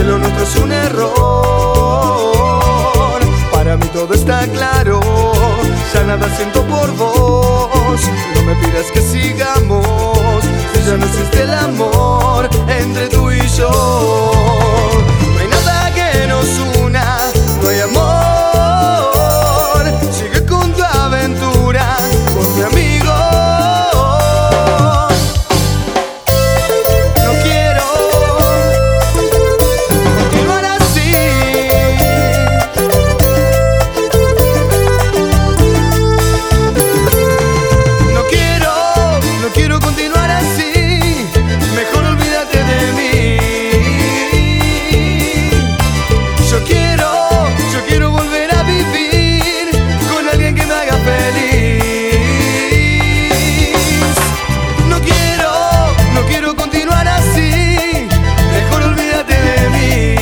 que lo nuestro es un error. Para mí todo está claro, ya nada siento por vos. No me pidas que sigamos, si ya no existe el amor entre tú y yo. No hay nada que nos una, no hay amor. Sigue con tu aventura, con mi amigo. No quiero continuar así. No quiero continuar así. Mejor olvídate de mí. Yo quiero volver a vivir con alguien que me haga feliz. No quiero continuar así. Mejor olvídate de mí.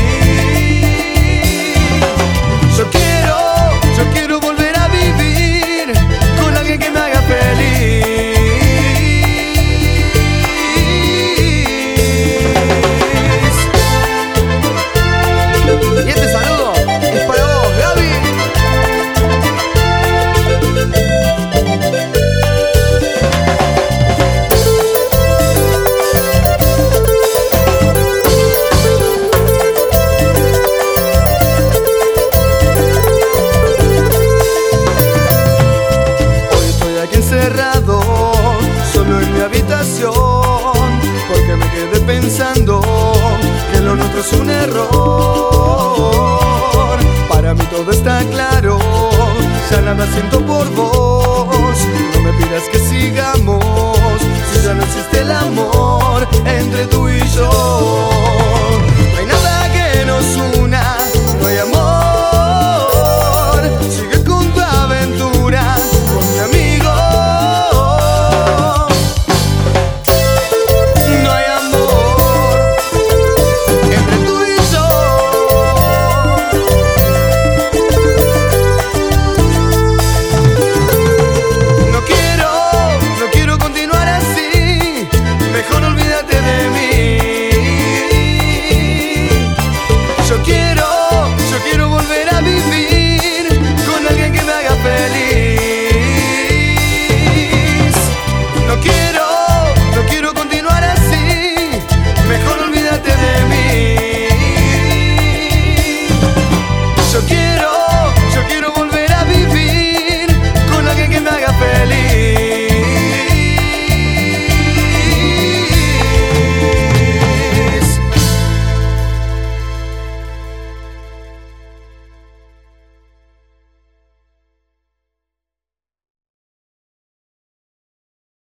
Yo quiero volver a vivir con alguien que me haga feliz. Y este saludo es para vos, Gaby. Hoy estoy aquí encerrado, solo en mi habitación, porque me quedé pensando que lo nuestro es un error. Para mí todo está claro, ya nada siento por vos. No me pidas que sigamos, si ya no existe el amor entre tú y yo.